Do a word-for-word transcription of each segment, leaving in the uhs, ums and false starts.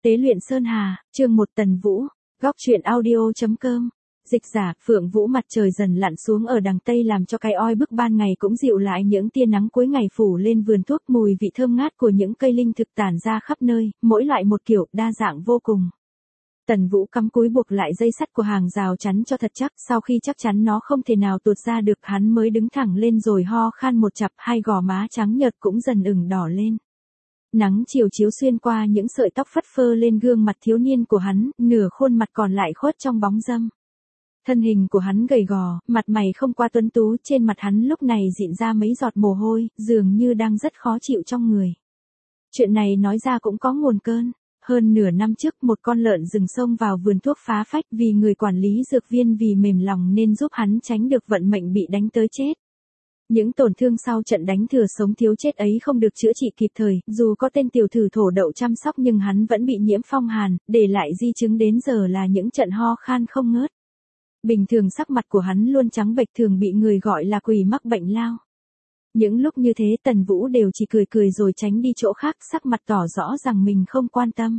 Tế luyện Sơn Hà, chương một Tần Vũ, góc truyện audio.com. Dịch giả, Phượng Vũ mặt trời dần lặn xuống ở đằng Tây làm cho cái oi bức ban ngày cũng dịu lại những tia nắng cuối ngày phủ lên vườn thuốc, mùi vị thơm ngát của những cây linh thực tản ra khắp nơi, mỗi loại một kiểu, đa dạng vô cùng. Tần Vũ cắm cúi buộc lại dây sắt của hàng rào chắn cho thật chắc, sau khi chắc chắn nó không thể nào tuột ra được hắn mới đứng thẳng lên rồi ho khan một chặp, hai gò má trắng nhợt cũng dần ửng đỏ lên. Nắng chiều chiếu xuyên qua những sợi tóc phất phơ lên gương mặt thiếu niên của hắn, nửa khuôn mặt còn lại khuất trong bóng râm. Thân hình của hắn gầy gò, mặt mày không qua tuấn tú, trên mặt hắn lúc này dịn ra mấy giọt mồ hôi, dường như đang rất khó chịu trong người. Chuyện này nói ra cũng có nguồn cơn. Hơn nửa năm trước một con lợn rừng xông vào vườn thuốc phá phách, vì người quản lý dược viên vì mềm lòng nên giúp hắn tránh được vận mệnh bị đánh tới chết. Những tổn thương sau trận đánh thừa sống thiếu chết ấy không được chữa trị kịp thời, dù có tên tiểu thử thổ đậu chăm sóc nhưng hắn vẫn bị nhiễm phong hàn, để lại di chứng đến giờ là những trận ho khan không ngớt. Bình thường sắc mặt của hắn luôn trắng bệch, thường bị người gọi là quỷ mắc bệnh lao. Những lúc như thế Tần Vũ đều chỉ cười cười rồi tránh đi chỗ khác, sắc mặt tỏ rõ rằng mình không quan tâm.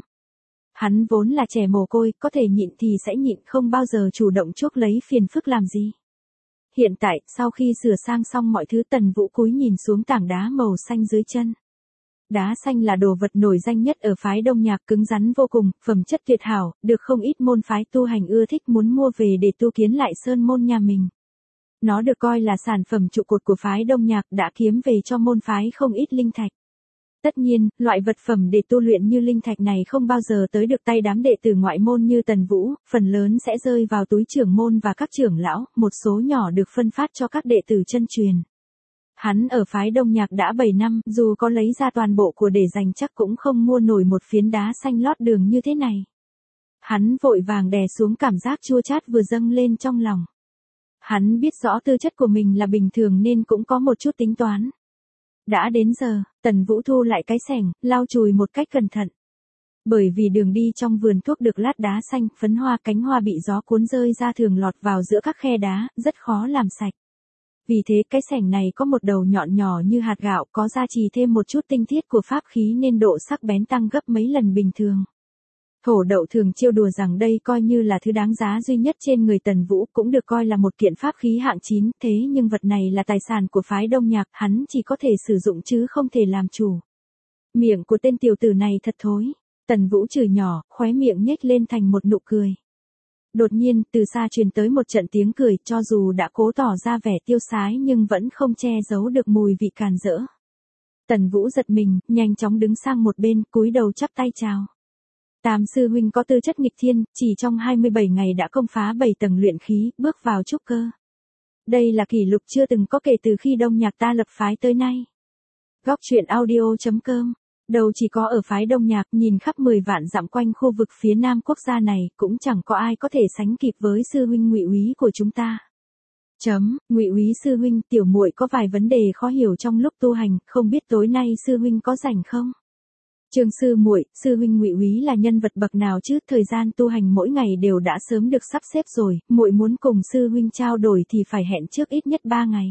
Hắn vốn là trẻ mồ côi, có thể nhịn thì sẽ nhịn, không bao giờ chủ động chuốc lấy phiền phức làm gì. Hiện tại, sau khi sửa sang xong mọi thứ, Tần Vũ cúi nhìn xuống tảng đá màu xanh dưới chân. Đá xanh là đồ vật nổi danh nhất ở phái Đông Nhạc, cứng rắn vô cùng, phẩm chất tuyệt hảo, được không ít môn phái tu hành ưa thích muốn mua về để tu kiến lại sơn môn nhà mình. Nó được coi là sản phẩm trụ cột của phái Đông Nhạc, đã kiếm về cho môn phái không ít linh thạch. Tất nhiên, loại vật phẩm để tu luyện như linh thạch này không bao giờ tới được tay đám đệ tử ngoại môn như Tần Vũ, phần lớn sẽ rơi vào túi trưởng môn và các trưởng lão, một số nhỏ được phân phát cho các đệ tử chân truyền. Hắn ở phái Đông Nhạc đã bảy năm, dù có lấy ra toàn bộ của để dành chắc cũng không mua nổi một phiến đá xanh lót đường như thế này. Hắn vội vàng đè xuống cảm giác chua chát vừa dâng lên trong lòng. Hắn biết rõ tư chất của mình là bình thường nên cũng có một chút tính toán. Đã đến giờ, Tần Vũ thu lại cái xẻng, lau chùi một cách cẩn thận. Bởi vì đường đi trong vườn thuốc được lát đá xanh, phấn hoa, cánh hoa bị gió cuốn rơi ra thường lọt vào giữa các khe đá, rất khó làm sạch. Vì thế cái xẻng này có một đầu nhọn nhỏ như hạt gạo, có gia trì thêm một chút tinh thiết của pháp khí nên độ sắc bén tăng gấp mấy lần bình thường. Thổ đậu thường trêu đùa rằng đây coi như là thứ đáng giá duy nhất trên người Tần Vũ, cũng được coi là một kiện pháp khí hạng chín, thế nhưng vật này là tài sản của phái Đông Nhạc, hắn chỉ có thể sử dụng chứ không thể làm chủ. Miệng của tên tiểu tử này thật thối. Tần Vũ chửi nhỏ, khóe miệng nhếch lên thành một nụ cười. Đột nhiên, từ xa truyền tới một trận tiếng cười, cho dù đã cố tỏ ra vẻ tiêu sái nhưng vẫn không che giấu được mùi vị càn rỡ. Tần Vũ giật mình, nhanh chóng đứng sang một bên, cúi đầu chắp tay chào. Tam sư huynh có tư chất nghịch thiên, chỉ trong hai mươi bảy ngày đã công phá bảy tầng luyện khí, bước vào trúc cơ. Đây là kỷ lục chưa từng có kể từ khi Đông Nhạc ta lập phái tới nay. Góc truyện audio.com. Đâu chỉ có ở phái Đông Nhạc, nhìn khắp mười vạn dặm quanh khu vực phía nam quốc gia này, cũng chẳng có ai có thể sánh kịp với sư huynh Ngụy Úy của chúng ta. Chấm, Ngụy Úy sư huynh, tiểu muội có vài vấn đề khó hiểu trong lúc tu hành, không biết tối nay sư huynh có rảnh không? Trương sư muội, sư huynh Ngụy Úy là nhân vật bậc nào chứ? Thời gian tu hành mỗi ngày đều đã sớm được sắp xếp rồi, muội muốn cùng sư huynh trao đổi thì phải hẹn trước ít nhất ba ngày.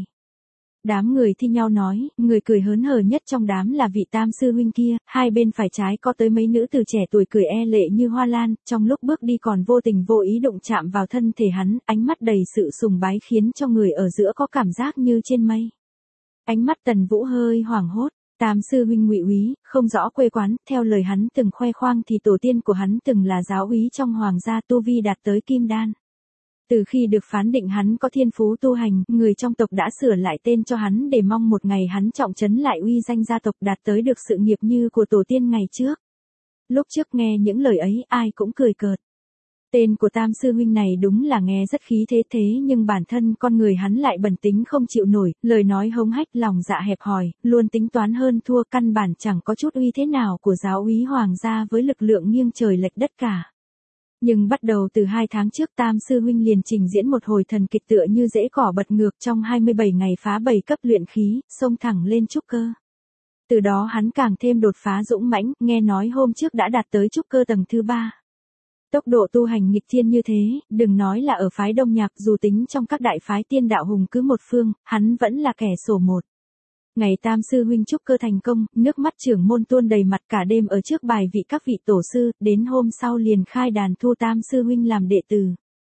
Đám người thi nhau nói, người cười hớn hở nhất trong đám là vị Tam sư huynh kia, hai bên phải trái có tới mấy nữ từ trẻ tuổi cười e lệ như hoa lan, trong lúc bước đi còn vô tình vô ý đụng chạm vào thân thể hắn, ánh mắt đầy sự sùng bái khiến cho người ở giữa có cảm giác như trên mây. Ánh mắt Tần Vũ hơi hoảng hốt. Tam sư huynh Ngụy Úy, không rõ quê quán, theo lời hắn từng khoe khoang thì tổ tiên của hắn từng là giáo úy trong hoàng gia, tu vi đạt tới kim đan. Từ khi được phán định hắn có thiên phú tu hành, người trong tộc đã sửa lại tên cho hắn để mong một ngày hắn trọng trấn lại uy danh gia tộc, đạt tới được sự nghiệp như của tổ tiên ngày trước. Lúc trước nghe những lời ấy ai cũng cười cợt. Tên của Tam sư huynh này đúng là nghe rất khí thế thế nhưng bản thân con người hắn lại bẩn tính không chịu nổi, lời nói hống hách, lòng dạ hẹp hòi, luôn tính toán hơn thua, căn bản chẳng có chút uy thế nào của giáo úy hoàng gia với lực lượng nghiêng trời lệch đất cả. Nhưng bắt đầu từ hai tháng trước Tam sư huynh liền trình diễn một hồi thần kịch tựa như rễ cỏ bật ngược, trong hai mươi bảy ngày phá bảy cấp luyện khí, xông thẳng lên trúc cơ. Từ đó hắn càng thêm đột phá dũng mãnh, nghe nói hôm trước đã đạt tới trúc cơ tầng thứ ba. Tốc độ tu hành nghịch thiên như thế, đừng nói là ở phái Đông Nhạc, dù tính trong các đại phái tiên đạo hùng cứ một phương, hắn vẫn là kẻ sổ một. Ngày tam sư huynh trúc cơ thành công, nước mắt trưởng môn tuôn đầy mặt cả đêm ở trước bài vị các vị tổ sư, đến hôm sau liền khai đàn thu tam sư huynh làm đệ tử.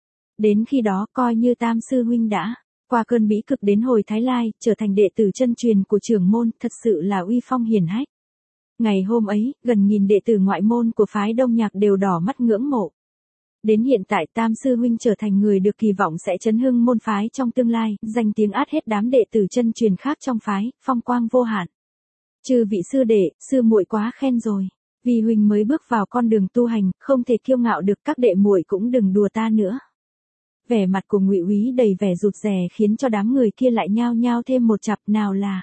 Đến khi đó coi như tam sư huynh đã qua cơn bĩ cực đến hồi Thái Lai, trở thành đệ tử chân truyền của trưởng môn, thật sự là uy phong hiển hách. Ngày hôm ấy, gần nghìn đệ tử ngoại môn của phái Đông Nhạc đều đỏ mắt ngưỡng mộ. Đến hiện tại tam sư huynh trở thành người được kỳ vọng sẽ chấn hưng môn phái trong tương lai, danh tiếng át hết đám đệ tử chân truyền khác trong phái, phong quang vô hạn. Chư vị sư đệ, sư muội quá khen rồi. Vì huynh mới bước vào con đường tu hành, không thể kiêu ngạo được, các đệ muội cũng đừng đùa ta nữa. Vẻ mặt của Ngụy Úy đầy vẻ rụt rè khiến cho đám người kia lại nhao nhao thêm một chặp, nào là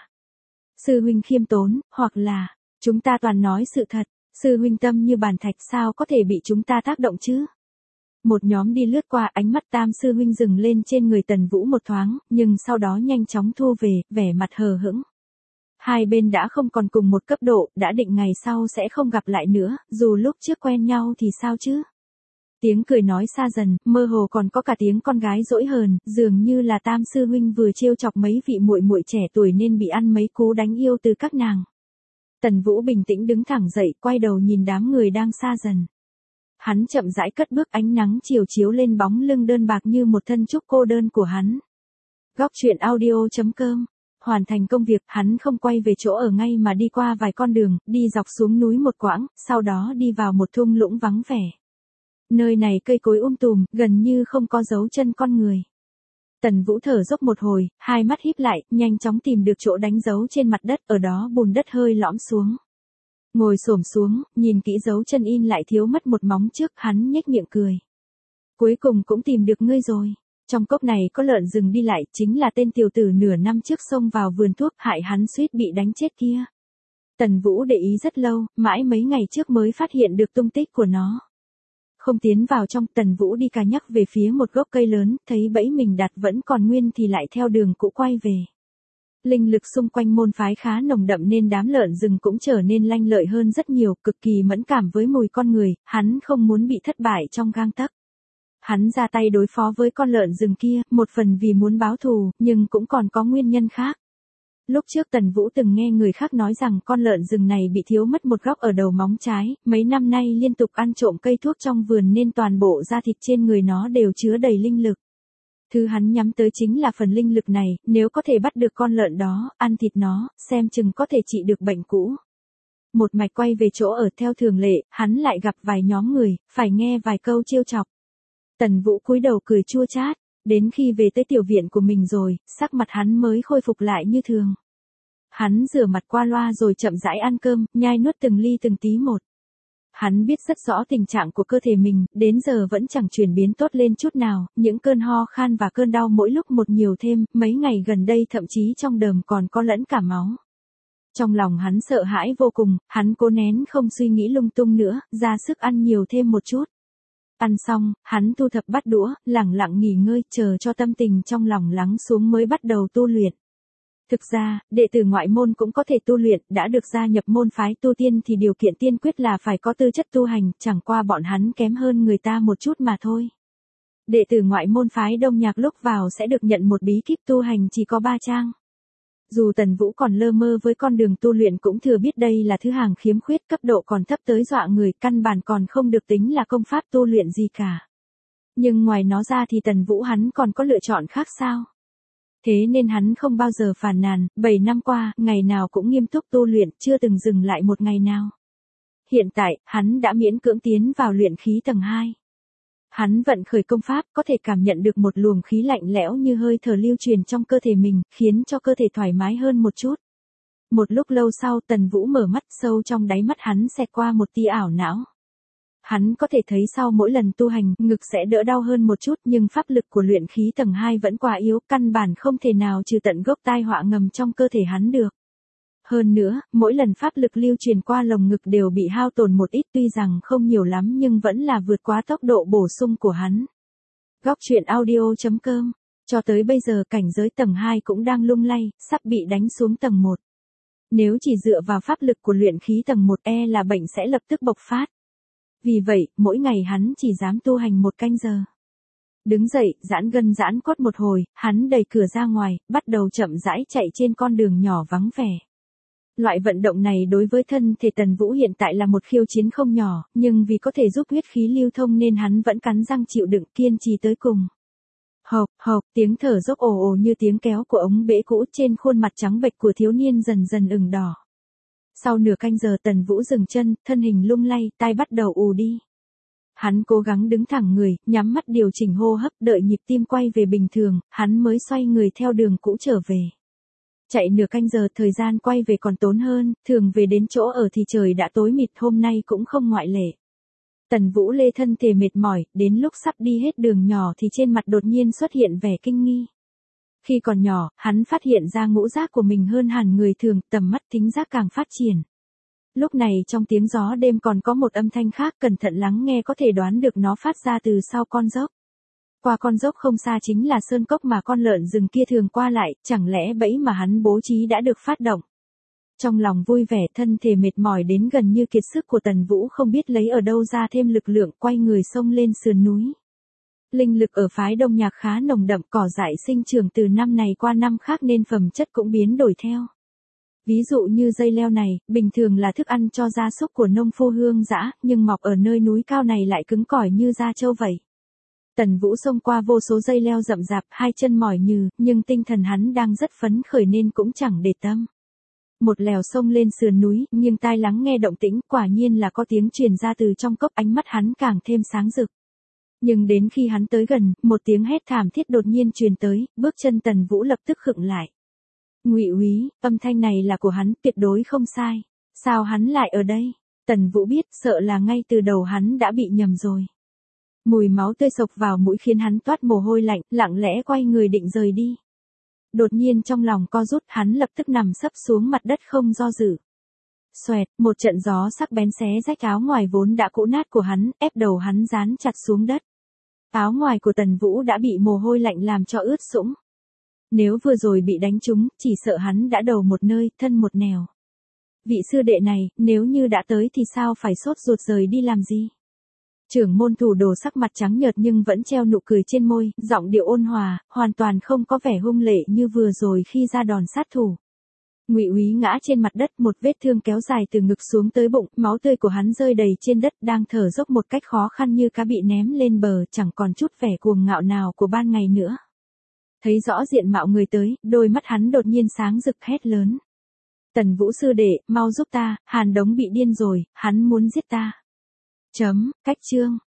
sư huynh khiêm tốn, hoặc là chúng ta toàn nói sự thật, sư huynh tâm như bàn thạch sao có thể bị chúng ta tác động chứ. Một nhóm đi lướt qua, ánh mắt tam sư huynh dừng lên trên người Tần Vũ một thoáng, nhưng sau đó nhanh chóng thu về, vẻ mặt hờ hững. Hai bên đã không còn cùng một cấp độ, đã định ngày sau sẽ không gặp lại nữa, dù lúc trước quen nhau thì sao chứ. Tiếng cười nói xa dần, mơ hồ còn có cả tiếng con gái dỗi hờn, dường như là tam sư huynh vừa trêu chọc mấy vị muội muội trẻ tuổi nên bị ăn mấy cú đánh yêu từ các nàng. Tần Vũ bình tĩnh đứng thẳng dậy, quay đầu nhìn đám người đang xa dần. Hắn chậm rãi cất bước, ánh nắng chiều chiếu lên bóng lưng đơn bạc như một thân trúc cô đơn của hắn. Góc truyện audio chấm com. Hoàn thành công việc, hắn không quay về chỗ ở ngay mà đi qua vài con đường, đi dọc xuống núi một quãng, sau đó đi vào một thung lũng vắng vẻ. Nơi này cây cối um tùm, gần như không có dấu chân con người. Tần Vũ thở dốc một hồi, hai mắt híp lại, nhanh chóng tìm được chỗ đánh dấu trên mặt đất, ở đó bùn đất hơi lõm xuống. Ngồi xổm xuống, nhìn kỹ dấu chân in lại thiếu mất một móng trước, hắn nhếch miệng cười. Cuối cùng cũng tìm được ngươi rồi. Trong cốc này có lợn rừng đi lại, chính là tên tiểu tử nửa năm trước xông vào vườn thuốc hại hắn suýt bị đánh chết kia. Tần Vũ để ý rất lâu, mãi mấy ngày trước mới phát hiện được tung tích của nó. Không tiến vào trong, Tần Vũ đi cà nhắc về phía một gốc cây lớn, thấy bẫy mình đặt vẫn còn nguyên thì lại theo đường cũ quay về. Linh lực xung quanh môn phái khá nồng đậm nên đám lợn rừng cũng trở nên lanh lợi hơn rất nhiều, cực kỳ mẫn cảm với mùi con người, hắn không muốn bị thất bại trong gang tấc. Hắn ra tay đối phó với con lợn rừng kia, một phần vì muốn báo thù, nhưng cũng còn có nguyên nhân khác. Lúc trước Tần Vũ từng nghe người khác nói rằng con lợn rừng này bị thiếu mất một góc ở đầu móng trái, mấy năm nay liên tục ăn trộm cây thuốc trong vườn nên toàn bộ da thịt trên người nó đều chứa đầy linh lực. Thứ hắn nhắm tới chính là phần linh lực này, nếu có thể bắt được con lợn đó, ăn thịt nó, xem chừng có thể trị được bệnh cũ. Một mạch quay về chỗ ở theo thường lệ, hắn lại gặp vài nhóm người, phải nghe vài câu trêu chọc. Tần Vũ cúi đầu cười chua chát, đến khi về tới tiểu viện của mình rồi, sắc mặt hắn mới khôi phục lại như thường. Hắn rửa mặt qua loa rồi chậm rãi ăn cơm, nhai nuốt từng ly từng tí một. Hắn biết rất rõ tình trạng của cơ thể mình, đến giờ vẫn chẳng chuyển biến tốt lên chút nào, những cơn ho khan và cơn đau mỗi lúc một nhiều thêm, mấy ngày gần đây thậm chí trong đờm còn có lẫn cả máu. Trong lòng hắn sợ hãi vô cùng, hắn cố nén không suy nghĩ lung tung nữa, ra sức ăn nhiều thêm một chút. Ăn xong, hắn thu thập bát đũa, lẳng lặng nghỉ ngơi, chờ cho tâm tình trong lòng lắng xuống mới bắt đầu tu luyện. Thực ra, đệ tử ngoại môn cũng có thể tu luyện, đã được gia nhập môn phái tu tiên thì điều kiện tiên quyết là phải có tư chất tu hành, chẳng qua bọn hắn kém hơn người ta một chút mà thôi. Đệ tử ngoại môn phái Đông Nhạc lúc vào sẽ được nhận một bí kíp tu hành chỉ có ba trang. Dù Tần Vũ còn lơ mơ với con đường tu luyện cũng thừa biết đây là thứ hàng khiếm khuyết, cấp độ còn thấp tới dọa người, căn bản còn không được tính là công pháp tu luyện gì cả. Nhưng ngoài nó ra thì Tần Vũ hắn còn có lựa chọn khác sao? Thế nên hắn không bao giờ phàn nàn, bảy năm qua, ngày nào cũng nghiêm túc tu luyện, chưa từng dừng lại một ngày nào. Hiện tại, hắn đã miễn cưỡng tiến vào luyện khí tầng hai. Hắn vận khởi công pháp, có thể cảm nhận được một luồng khí lạnh lẽo như hơi thở lưu truyền trong cơ thể mình, khiến cho cơ thể thoải mái hơn một chút. Một lúc lâu sau, Tần Vũ mở mắt, sâu trong đáy mắt hắn xẹt qua một tia ảo não. Hắn có thể thấy sau mỗi lần tu hành, ngực sẽ đỡ đau hơn một chút, nhưng pháp lực của luyện khí tầng hai vẫn quá yếu, căn bản không thể nào trừ tận gốc tai họa ngầm trong cơ thể hắn được. Hơn nữa, mỗi lần pháp lực lưu truyền qua lồng ngực đều bị hao tổn một ít, tuy rằng không nhiều lắm nhưng vẫn là vượt quá tốc độ bổ sung của hắn. Góc truyện audio chấm com. Cho tới bây giờ cảnh giới tầng hai cũng đang lung lay, sắp bị đánh xuống tầng một. Nếu chỉ dựa vào pháp lực của luyện khí tầng một e là bệnh sẽ lập tức bộc phát. Vì vậy, mỗi ngày hắn chỉ dám tu hành một canh giờ. Đứng dậy, giãn gân giãn cốt một hồi, hắn đẩy cửa ra ngoài, bắt đầu chậm rãi chạy trên con đường nhỏ vắng vẻ. Loại vận động này đối với thân thể Tần Vũ hiện tại là một khiêu chiến không nhỏ, nhưng vì có thể giúp huyết khí lưu thông nên hắn vẫn cắn răng chịu đựng kiên trì tới cùng. Hộc, hộc, tiếng thở dốc ồ ồ như tiếng kéo của ống bể cũ trên khuôn mặt trắng bệch của thiếu niên dần dần ửng đỏ. Sau nửa canh giờ Tần Vũ dừng chân, thân hình lung lay, tai bắt đầu ù đi. Hắn cố gắng đứng thẳng người, nhắm mắt điều chỉnh hô hấp, đợi nhịp tim quay về bình thường, hắn mới xoay người theo đường cũ trở về. Chạy nửa canh giờ thời gian quay về còn tốn hơn, thường về đến chỗ ở thì trời đã tối mịt, hôm nay cũng không ngoại lệ. Tần Vũ lê thân thể mệt mỏi, đến lúc sắp đi hết đường nhỏ thì trên mặt đột nhiên xuất hiện vẻ kinh nghi. Khi còn nhỏ, hắn phát hiện ra ngũ giác của mình hơn hẳn người thường, tầm mắt thính giác càng phát triển. Lúc này trong tiếng gió đêm còn có một âm thanh khác, cẩn thận lắng nghe có thể đoán được nó phát ra từ sau con dốc. Qua con dốc không xa chính là sơn cốc mà con lợn rừng kia thường qua lại, chẳng lẽ bẫy mà hắn bố trí đã được phát động. Trong lòng vui vẻ, thân thể mệt mỏi đến gần như kiệt sức của Tần Vũ không biết lấy ở đâu ra thêm lực lượng, quay người xông lên sườn núi. Linh lực ở phái Đông Nhạc khá nồng đậm, cỏ dại sinh trưởng từ năm này qua năm khác nên phẩm chất cũng biến đổi theo. Ví dụ như dây leo này, bình thường là thức ăn cho gia súc của nông phu hương dã, nhưng mọc ở nơi núi cao này lại cứng cỏi như da trâu vậy. Tần Vũ xông qua vô số dây leo rậm rạp, hai chân mỏi nhừ, nhưng tinh thần hắn đang rất phấn khởi nên cũng chẳng để tâm. Một lèo xông lên sườn núi, nhưng tai lắng nghe động tĩnh, quả nhiên là có tiếng truyền ra từ trong cốc, ánh mắt hắn càng thêm sáng rực. Nhưng đến khi hắn tới gần, một tiếng hét thảm thiết đột nhiên truyền tới, bước chân Tần Vũ lập tức khựng lại. Ngụy úy, âm thanh này là của hắn, tuyệt đối không sai. Sao hắn lại ở đây? Tần Vũ biết, sợ là ngay từ đầu hắn đã bị nhầm rồi. Mùi máu tươi sộc vào mũi khiến hắn toát mồ hôi lạnh, lặng lẽ quay người định rời đi. Đột nhiên trong lòng co rút, hắn lập tức nằm sấp xuống mặt đất không do dự. Xoẹt, một trận gió sắc bén xé rách áo ngoài vốn đã cũ nát của hắn, ép đầu hắn dán chặt xuống đất. Áo ngoài của Tần Vũ đã bị mồ hôi lạnh làm cho ướt sũng. Nếu vừa rồi bị đánh trúng, chỉ sợ hắn đã đầu một nơi, thân một nẻo. Vị sư đệ này, nếu như đã tới thì sao phải sốt ruột rời đi làm gì? Trưởng môn Thủ Đồ sắc mặt trắng nhợt nhưng vẫn treo nụ cười trên môi, giọng điệu ôn hòa, hoàn toàn không có vẻ hung lệ như vừa rồi khi ra đòn sát thủ. Ngụy úy ngã trên mặt đất, một vết thương kéo dài từ ngực xuống tới bụng, máu tươi của hắn rơi đầy trên đất, đang thở dốc một cách khó khăn như cá bị ném lên bờ, chẳng còn chút vẻ cuồng ngạo nào của ban ngày nữa. Thấy rõ diện mạo người tới, đôi mắt hắn đột nhiên sáng rực hét lớn. Tần Vũ sư đệ, mau giúp ta, Hàn Đống bị điên rồi, hắn muốn giết ta. Chấm, cách chương.